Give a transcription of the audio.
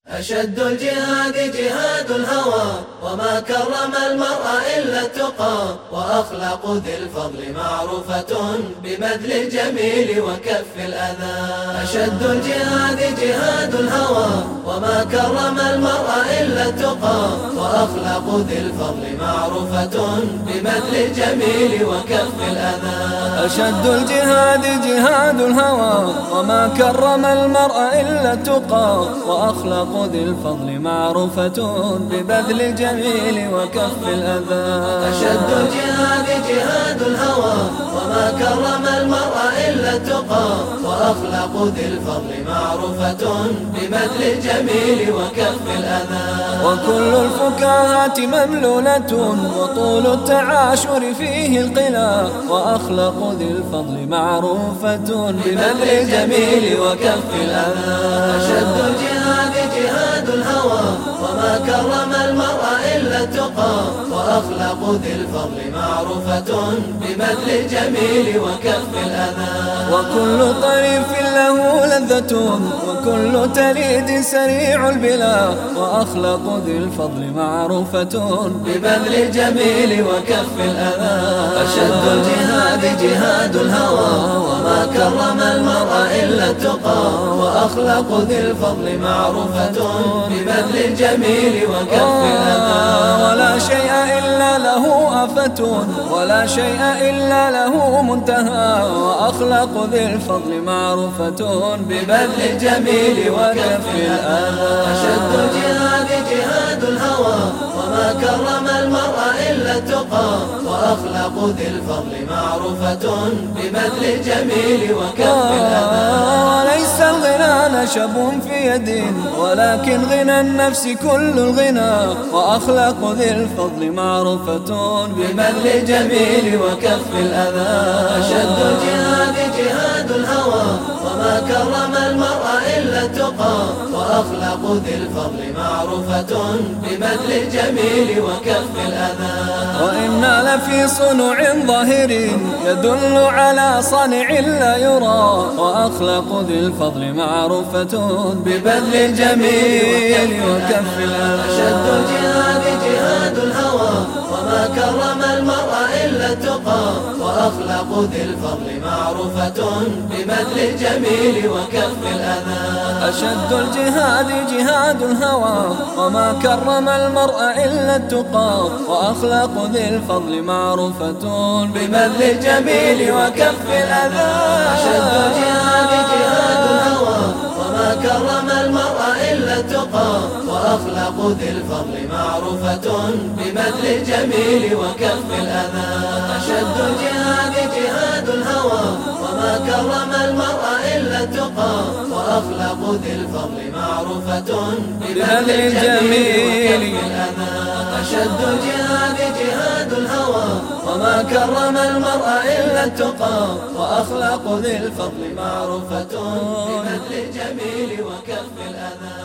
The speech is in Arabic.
أشد الجهاد جهاد الهوى، وما كرم المرء إلا التقى، وأخلاق ذي الفضل معروفة ببذل الجميل وكف الأذى. أشد الجهاد جهاد الهوى، وما كرم المرء إلا التقى، وأخلاق ذي الفضل معروفة ببذل الجميل وكف الأذى. أشد الجهاد جهاد الهوى، وما كرم المرء إلا التقى، وأخلاق ذي الفضل معروفة ببذل الجميل وكف الأذى. أشد الجهاد جهاد الهوى، وما كرم المرء إلا التقى، وأخلاق ذي الفضل معروفة ببذل الجميل وكف الأذى. وكل الفكاهات مملولة، وطول التعاشر فيه القلا، وأخلاق ذي الفضل معروفة ببذل الجميل وكف الأذى. أشد الجهاد جهاد الهوى، وما كرم المرء إلا التقى، وأخلاق ذي الفضل معروفة ببذل الجميل وكف الأذى. وكل طريف له لذة، وكل تليد سريع البلا، وأخلاق ذي الفضل معروفة ببذل الجميل وكف الأذى. أشد الجهاد جهاد الهوى، وما كرم المرء إلا التقى، وأخلاق ذي الفضل معروفة ببذل الجميل وكف الأذى. ولا شيء إلا له آفة، ولا شيء إلا له منتهى، وأخلاق ذي الفضل معروفة ببذل الجميل وكف الأذى. أشد الجهاد جهاد الهوى، وما كرم المرء إلا التقى، وأخلاق ذي الفضل معروفة ببذل الجميل وكف الأذى. وليس الغنى نشب في يد، ولكن غنى النفس كل الغنى، وأخلاق ذي الفضل معروفة ببذل الجميل وكف الأذى. أشد الجهاد جهاد الهوى، وما كرم المرء إلا التقى، وأخلاق ذي الفضل معروفة ببذل الجميل وكف الأذى. وإنا لفي صنع ظاهر يدل على صنع لا يرى، وأخلاق ذي الفضل معروفة ببذل الجميل وكف الأذى. أشد الجهاد جهاد الهوى، وما كرم المرء إلا التقى، وأخلاق ذي الفضل معروفة ببذل الجميل وكف الأذى. أشد الجهاد جهاد الهوى، وما كرم المرء إلا التقى، وأخلاق ذي الفضل معروفة ببذل الجميل وكف الأذى. أشد الجهاد جهاد الهوى، وما كرم المرء إلا التقى، وأخلاق ذي الفضل معروفة ببذل الجميل وكف الأذى. أشد الجهاد جهاد الهوى، وما كرم المرء إلا التقى، وأخلاق ذي الفضل معروفة ببذل الجميل وكف الأذى. أشد الجهاد جهاد الهوى، وما كرم المرء إلا التقى، وأخلاق ذي الفضل معروفة ببذل الجميل وكف الأذى.